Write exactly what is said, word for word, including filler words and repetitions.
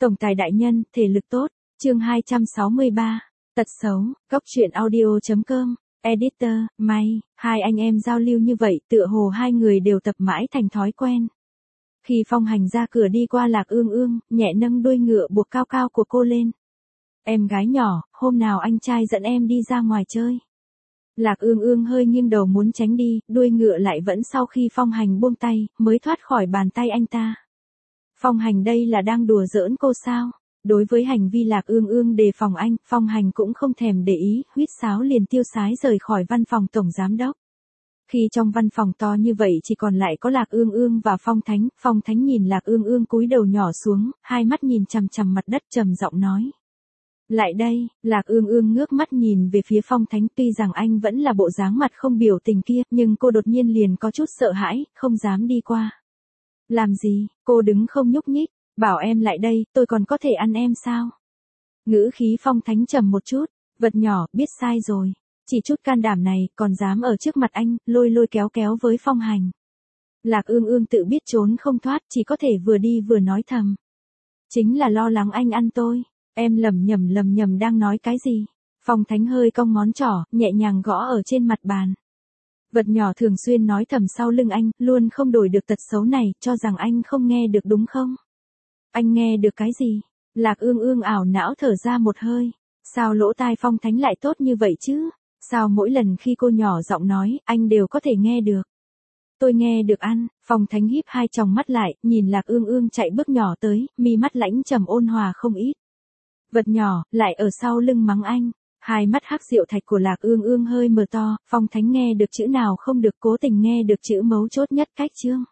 Tổng tài đại nhân, thể lực tốt, chương hai trăm sáu mươi ba, tật xấu, góc truyện audio chấm com, editor, may, hai anh em giao lưu như vậy tựa hồ hai người đều tập mãi thành thói quen. Khi Phong Hành ra cửa đi qua Lạc Ương Ương, nhẹ nâng đuôi ngựa buộc cao cao của cô lên. Em gái nhỏ, hôm nào anh trai dẫn em đi ra ngoài chơi. Lạc Ương Ương hơi nghiêng đầu muốn tránh đi, đuôi ngựa lại vẫn sau khi Phong Hành buông tay, mới thoát khỏi bàn tay anh ta. Phong Hành đây là đang đùa giỡn cô sao? Đối với hành vi Lạc Ương Ương đề phòng anh, Phong Hành cũng không thèm để ý, huýt sáo liền tiêu sái rời khỏi văn phòng tổng giám đốc. Khi trong văn phòng to như vậy chỉ còn lại có Lạc Ương Ương và Phong Thánh, Phong Thánh nhìn Lạc Ương Ương cúi đầu nhỏ xuống, hai mắt nhìn chằm chằm mặt đất trầm giọng nói. Lại đây, Lạc Ương Ương ngước mắt nhìn về phía Phong Thánh, tuy rằng anh vẫn là bộ dáng mặt không biểu tình kia, nhưng cô đột nhiên liền có chút sợ hãi, không dám đi qua. Làm gì, cô đứng không nhúc nhích, bảo em lại đây, tôi còn có thể ăn em sao? Ngữ khí Phong Thánh trầm một chút, vật nhỏ, biết sai rồi. Chỉ chút can đảm này, còn dám ở trước mặt anh, lôi lôi kéo kéo với Phong Hành. Lạc Ương Ương tự biết trốn không thoát, chỉ có thể vừa đi vừa nói thầm. Chính là lo lắng anh ăn tôi. Em lầm nhầm lầm nhầm đang nói cái gì? Phong Thánh hơi cong ngón trỏ, nhẹ nhàng gõ ở trên mặt bàn. Vật nhỏ thường xuyên nói thầm sau lưng anh, luôn không đổi được tật xấu này, cho rằng anh không nghe được đúng không? Anh nghe được cái gì? Lạc Ương Ương ảo não thở ra một hơi. Sao lỗ tai Phong Thánh lại tốt như vậy chứ? Sao mỗi lần khi cô nhỏ giọng nói, anh đều có thể nghe được? Tôi nghe được ăn. Phong Thánh híp hai tròng mắt lại, nhìn Lạc Ương Ương chạy bước nhỏ tới, mi mắt lãnh trầm ôn hòa không ít. Vật nhỏ, lại ở sau lưng mắng anh. Hai mắt hắc diệu thạch của Lạc Ương Ương hơi mở to, Phong Thánh nghe được chữ nào không được, cố tình nghe được chữ mấu chốt nhất cách chương.